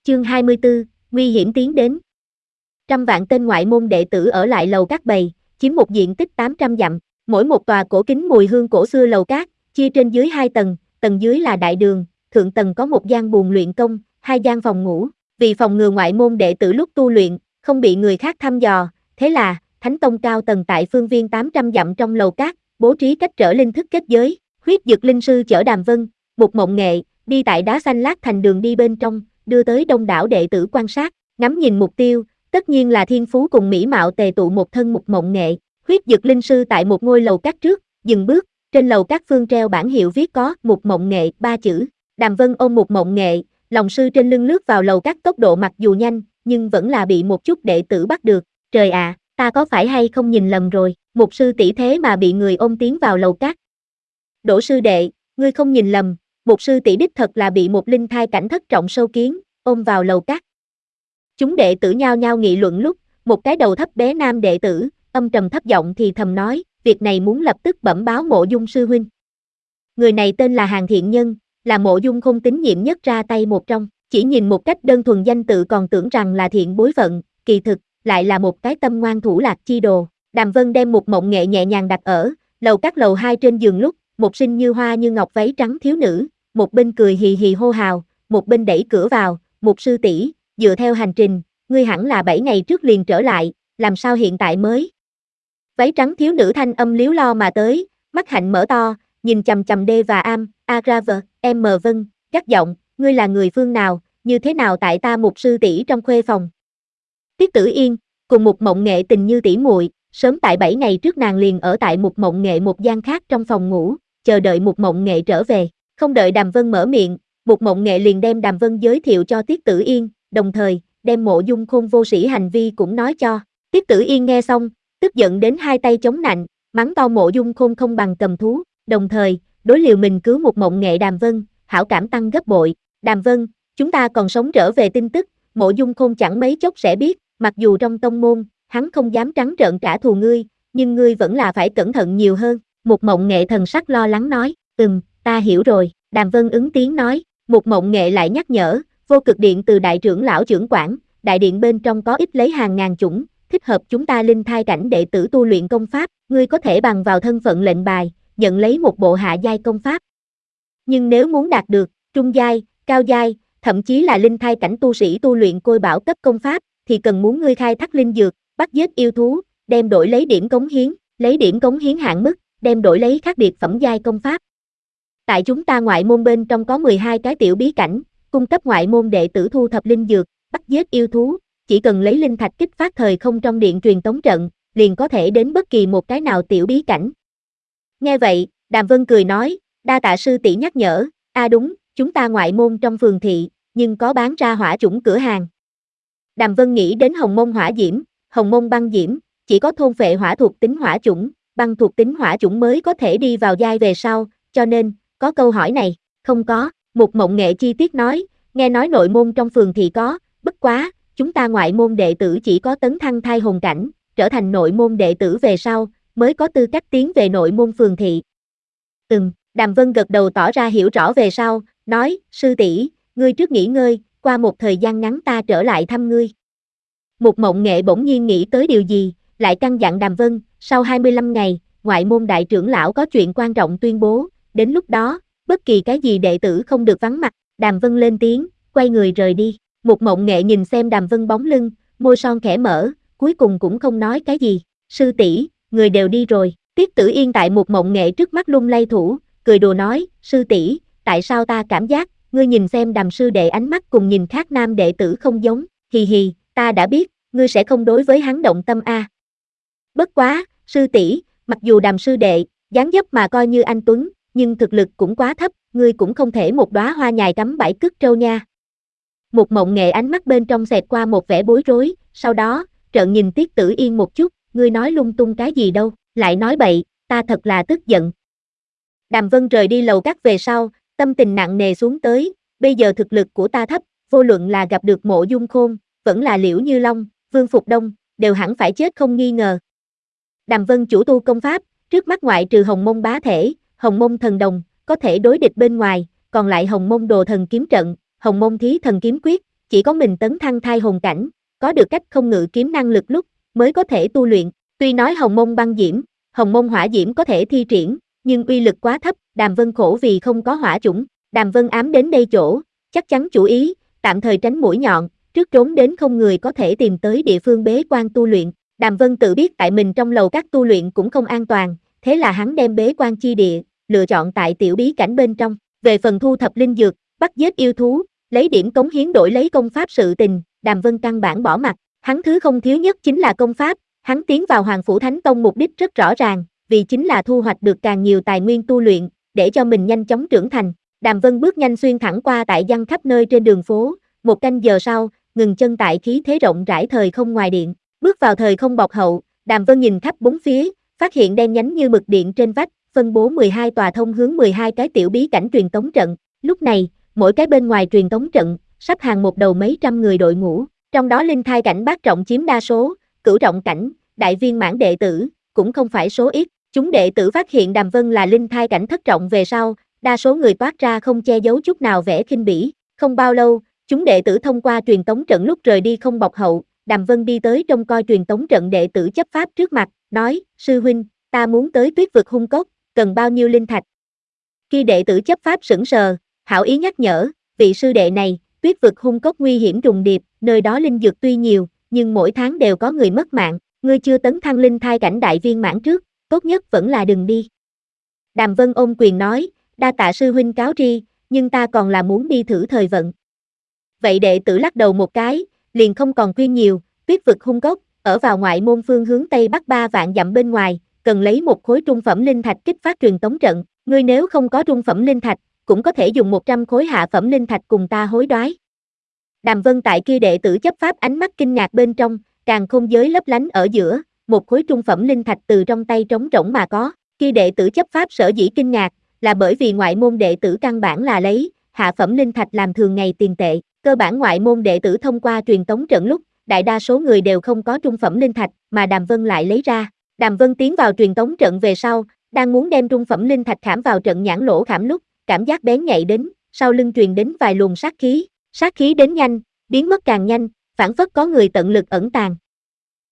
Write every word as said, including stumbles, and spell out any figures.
Chương hai mươi tư, nguy hiểm tiến đến. Trăm vạn tên ngoại môn đệ tử ở lại lầu các bầy, chiếm một diện tích tám trăm dặm, mỗi một tòa cổ kính mùi hương cổ xưa lầu các, chia trên dưới hai tầng, tầng dưới là đại đường, thượng tầng có một gian buồng luyện công, hai gian phòng ngủ, vì phòng ngừa ngoại môn đệ tử lúc tu luyện, không bị người khác thăm dò, thế là, Thánh Tông cao tầng tại phương viên tám trăm dặm trong lầu các, bố trí cách trở linh thức kết giới, huyết dực linh sư chở Đàm Vân, Mục Mộng Nghệ, đi tại đá xanh lát thành đường đi bên trong, đưa tới đông đảo đệ tử quan sát, ngắm nhìn mục tiêu, tất nhiên là thiên phú cùng mỹ mạo tề tụ một thân Mục Mộng Nghệ. Huyết dực linh sư tại một ngôi lầu các trước, dừng bước, trên lầu các phương treo bảng hiệu viết có Mục Mộng Nghệ ba chữ. Đàm Vân ôm Mục Mộng Nghệ, lòng sư trên lưng lướt vào lầu các, tốc độ mặc dù nhanh, nhưng vẫn là bị một chút đệ tử bắt được. Trời ạ, à, ta có phải hay không nhìn lầm rồi, một sư tỷ thế mà bị người ôm tiến vào lầu các. Đỗ sư đệ, ngươi không nhìn lầm, một sư tỷ đích thật là bị một linh thai cảnh thất trọng sâu kiến ôm vào lầu các. Chúng đệ tử nhao nhao nghị luận lúc, một cái đầu thấp bé nam đệ tử, âm trầm thấp giọng thì thầm nói, việc này muốn lập tức bẩm báo Mộ Dung sư huynh. Người này tên là Hàn Thiện Nhân, là Mộ Dung không tín nhiệm nhất ra tay một trong, chỉ nhìn một cách đơn thuần danh tự còn tưởng rằng là thiện bối phận, kỳ thực, lại là một cái tâm ngoan thủ lạc chi đồ. Đàm Vân đem một Mộng Nghệ nhẹ nhàng đặt ở lầu các lầu hai trên giường lúc, một xinh như hoa như ngọc váy trắng thiếu nữ, một bên cười hì hì hô hào, một bên đẩy cửa vào, một sư tỷ, dựa theo hành trình, ngươi hẳn là bảy ngày trước liền trở lại, làm sao hiện tại mới? Váy trắng thiếu nữ thanh âm líu lo mà tới, mắt hạnh mở to, nhìn chằm chằm D và Am, Agraver, M Vân, gắt giọng, ngươi là người phương nào, như thế nào tại ta một sư tỷ trong khuê phòng? Tiết Tử Yên, cùng một Mộng Nghệ tình như tỷ muội, sớm tại bảy ngày trước nàng liền ở tại một Mộng Nghệ một gian khác trong phòng ngủ, chờ đợi một Mộng Nghệ trở về, không đợi Đàm Vân mở miệng, một Mộng Nghệ liền đem Đàm Vân giới thiệu cho Tiết Tử Yên, đồng thời, đem Mộ Dung Khôn vô sĩ hành vi cũng nói cho. Tiết Tử Yên nghe xong, tức giận đến hai tay chống nạnh, mắng to Mộ Dung Khôn không bằng cầm thú, đồng thời, đối liều mình cứu một Mộng Nghệ Đàm Vân, hảo cảm tăng gấp bội. Đàm Vân, chúng ta còn sống trở về tin tức, Mộ Dung Khôn chẳng mấy chốc sẽ biết, mặc dù trong tông môn, hắn không dám trắng trợn trả thù ngươi, nhưng ngươi vẫn là phải cẩn thận nhiều hơn. Một Mộng Nghệ thần sắc lo lắng nói, ừm, ta hiểu rồi. Đàm Vân ứng tiếng nói, một Mộng Nghệ lại nhắc nhở, vô cực điện từ đại trưởng lão trưởng quản, đại điện bên trong có ít lấy hàng ngàn chủng, thích hợp chúng ta linh thai cảnh đệ tử tu luyện công pháp, ngươi có thể bằng vào thân phận lệnh bài, nhận lấy một bộ hạ giai công pháp. Nhưng nếu muốn đạt được trung giai, cao giai, thậm chí là linh thai cảnh tu sĩ tu luyện côi bảo cấp công pháp, thì cần muốn ngươi khai thác linh dược, bắt giết yêu thú, đem đổi lấy điểm cống hiến, lấy điểm cống hiến hạn mức, đem đổi lấy khác biệt phẩm giai công pháp. Tại chúng ta ngoại môn bên trong có mười hai cái tiểu bí cảnh, cung cấp ngoại môn đệ tử thu thập linh dược, bắt giết yêu thú, chỉ cần lấy linh thạch kích phát thời không trong điện truyền tống trận, liền có thể đến bất kỳ một cái nào tiểu bí cảnh. Nghe vậy, Đàm Vân cười nói, đa tạ sư tỷ nhắc nhở, a à đúng, chúng ta ngoại môn trong phường thị, nhưng có bán ra hỏa chủng cửa hàng. Đàm Vân nghĩ đến Hồng Mông hỏa diễm, Hồng Mông băng diễm, chỉ có thôn phệ hỏa thuộc tính hỏa chủng, băng thuộc tính hỏa chủng mới có thể đi vào giai về sau, cho nên, có câu hỏi này, không có. Một Mộng Nghệ chi tiết nói, nghe nói nội môn trong phường thì có, bất quá, chúng ta ngoại môn đệ tử chỉ có tấn thăng thai hồn cảnh, trở thành nội môn đệ tử về sau, mới có tư cách tiến về nội môn phường thị. Ừm, Đàm Vân gật đầu tỏ ra hiểu rõ về sau, nói, sư tỷ, ngươi trước nghỉ ngơi, qua một thời gian ngắn ta trở lại thăm ngươi. Một Mộng Nghệ bỗng nhiên nghĩ tới điều gì, lại căn dặn Đàm Vân, sau hai mươi lăm ngày, ngoại môn đại trưởng lão có chuyện quan trọng tuyên bố, đến lúc đó, bất kỳ cái gì đệ tử không được vắng mặt. Đàm Vân lên tiếng, quay người rời đi. Một Mộng Nghệ nhìn xem Đàm Vân bóng lưng, môi son khẽ mở, cuối cùng cũng không nói cái gì. Sư tỷ, người đều đi rồi. Tiết Tử Yên tại Một Mộng Nghệ trước mắt lung lay thủ, cười đùa nói, sư tỷ, tại sao ta cảm giác, ngươi nhìn xem Đàm sư đệ ánh mắt cùng nhìn khác nam đệ tử không giống, hì hì, ta đã biết, ngươi sẽ không đối với hắn động tâm a. À. Bất quá, sư tỷ, mặc dù Đàm sư đệ, dáng dấp mà coi như anh tuấn, nhưng thực lực cũng quá thấp, ngươi cũng không thể một đóa hoa nhài cắm bảy cứt trâu nha. Một Mộng Nghệ ánh mắt bên trong xẹt qua một vẻ bối rối, sau đó, trợn nhìn Tiết Tử Yên một chút, ngươi nói lung tung cái gì đâu, lại nói bậy, ta thật là tức giận. Đàm Vân rời đi lầu các về sau, tâm tình nặng nề xuống tới, bây giờ thực lực của ta thấp, vô luận là gặp được Mộ Dung Khôn, vẫn là Liễu Như Long, Vương Phục Đông, đều hẳn phải chết không nghi ngờ. Đàm Vân chủ tu công pháp, trước mắt ngoại trừ Hồng Mông bá thể, Hồng Mông thần đồng, có thể đối địch bên ngoài, còn lại Hồng Mông đồ thần kiếm trận, Hồng Mông thí thần kiếm quyết, chỉ có mình tấn thăng thai hồn cảnh, có được cách không ngự kiếm năng lực lúc, mới có thể tu luyện. Tuy nói hồng mông băng diễm, hồng mông hỏa diễm có thể thi triển, nhưng uy lực quá thấp, Đàm Vân khổ vì không có hỏa chủng. Đàm Vân ám đến đây chỗ, chắc chắn chủ ý, tạm thời tránh mũi nhọn, trước trốn đến không người có thể tìm tới địa phương bế quan tu luyện. Đàm Vân tự biết tại mình trong lầu các tu luyện cũng không an toàn, thế là hắn đem bế quan chi địa, lựa chọn tại tiểu bí cảnh bên trong. Về phần thu thập linh dược, bắt giết yêu thú, lấy điểm cống hiến đổi lấy công pháp sự tình, Đàm Vân căn bản bỏ mặc. Hắn thứ không thiếu nhất chính là công pháp, hắn tiến vào Hoàng Phủ Thánh Tông mục đích rất rõ ràng, vì chính là thu hoạch được càng nhiều tài nguyên tu luyện, để cho mình nhanh chóng trưởng thành. Đàm Vân bước nhanh xuyên thẳng qua tại giăng khắp nơi trên đường phố, một canh giờ sau, ngừng chân tại khí thế rộng rãi thời không ngoài điện. Bước vào thời không bọc hậu, Đàm Vân nhìn khắp bốn phía, phát hiện đen nhánh như mực điện trên vách, phân bố mười hai tòa thông hướng mười hai cái tiểu bí cảnh truyền tống trận. Lúc này, mỗi cái bên ngoài truyền tống trận, sắp hàng một đầu mấy trăm người đội ngũ, trong đó linh thai cảnh bát trọng chiếm đa số, cửu trọng cảnh, đại viên mãn đệ tử, cũng không phải số ít. Chúng đệ tử phát hiện Đàm Vân là linh thai cảnh thất trọng về sau, đa số người toát ra không che giấu chút nào vẻ khinh bỉ. Không bao lâu, chúng đệ tử thông qua truyền tống trận lúc rời đi không bọc hậu, Đàm Vân đi tới trông coi truyền tống trận đệ tử chấp pháp trước mặt, nói, sư huynh, ta muốn tới tuyết vực hung cốc, cần bao nhiêu linh thạch? Khi đệ tử chấp pháp sững sờ, hảo ý nhắc nhở, vị sư đệ này, tuyết vực hung cốc nguy hiểm trùng điệp, nơi đó linh dược tuy nhiều, nhưng mỗi tháng đều có người mất mạng, ngươi chưa tấn thăng linh thai cảnh đại viên mãn trước, tốt nhất vẫn là đừng đi. Đàm Vân ôm quyền nói, đa tạ sư huynh cáo tri, nhưng ta còn là muốn đi thử thời vận. Vậy đệ tử lắc đầu một cái, liền không còn khuyên nhiều, tuyết vực hung cốc, ở vào ngoại môn phương hướng tây bắc ba vạn dặm bên ngoài, cần lấy một khối trung phẩm linh thạch kích phát truyền tống trận, ngươi nếu không có trung phẩm linh thạch, cũng có thể dùng một trăm khối hạ phẩm linh thạch cùng ta hối đoái. Đàm Vân tại kia đệ tử chấp pháp ánh mắt kinh ngạc bên trong, càng không giới lấp lánh ở giữa, một khối trung phẩm linh thạch từ trong tay trống rỗng mà có. Khi đệ tử chấp pháp sở dĩ kinh ngạc, là bởi vì ngoại môn đệ tử căn bản là lấy hạ phẩm linh thạch làm thường ngày tiền tệ. Cơ bản ngoại môn đệ tử thông qua truyền tống trận lúc, đại đa số người đều không có trung phẩm linh thạch, mà Đàm Vân lại lấy ra. Đàm Vân tiến vào truyền tống trận về sau, đang muốn đem trung phẩm linh thạch khảm vào trận nhãn lỗ khảm lúc, cảm giác bén nhạy đến, sau lưng truyền đến vài luồng sát khí, sát khí đến nhanh, biến mất càng nhanh, phản phất có người tận lực ẩn tàng.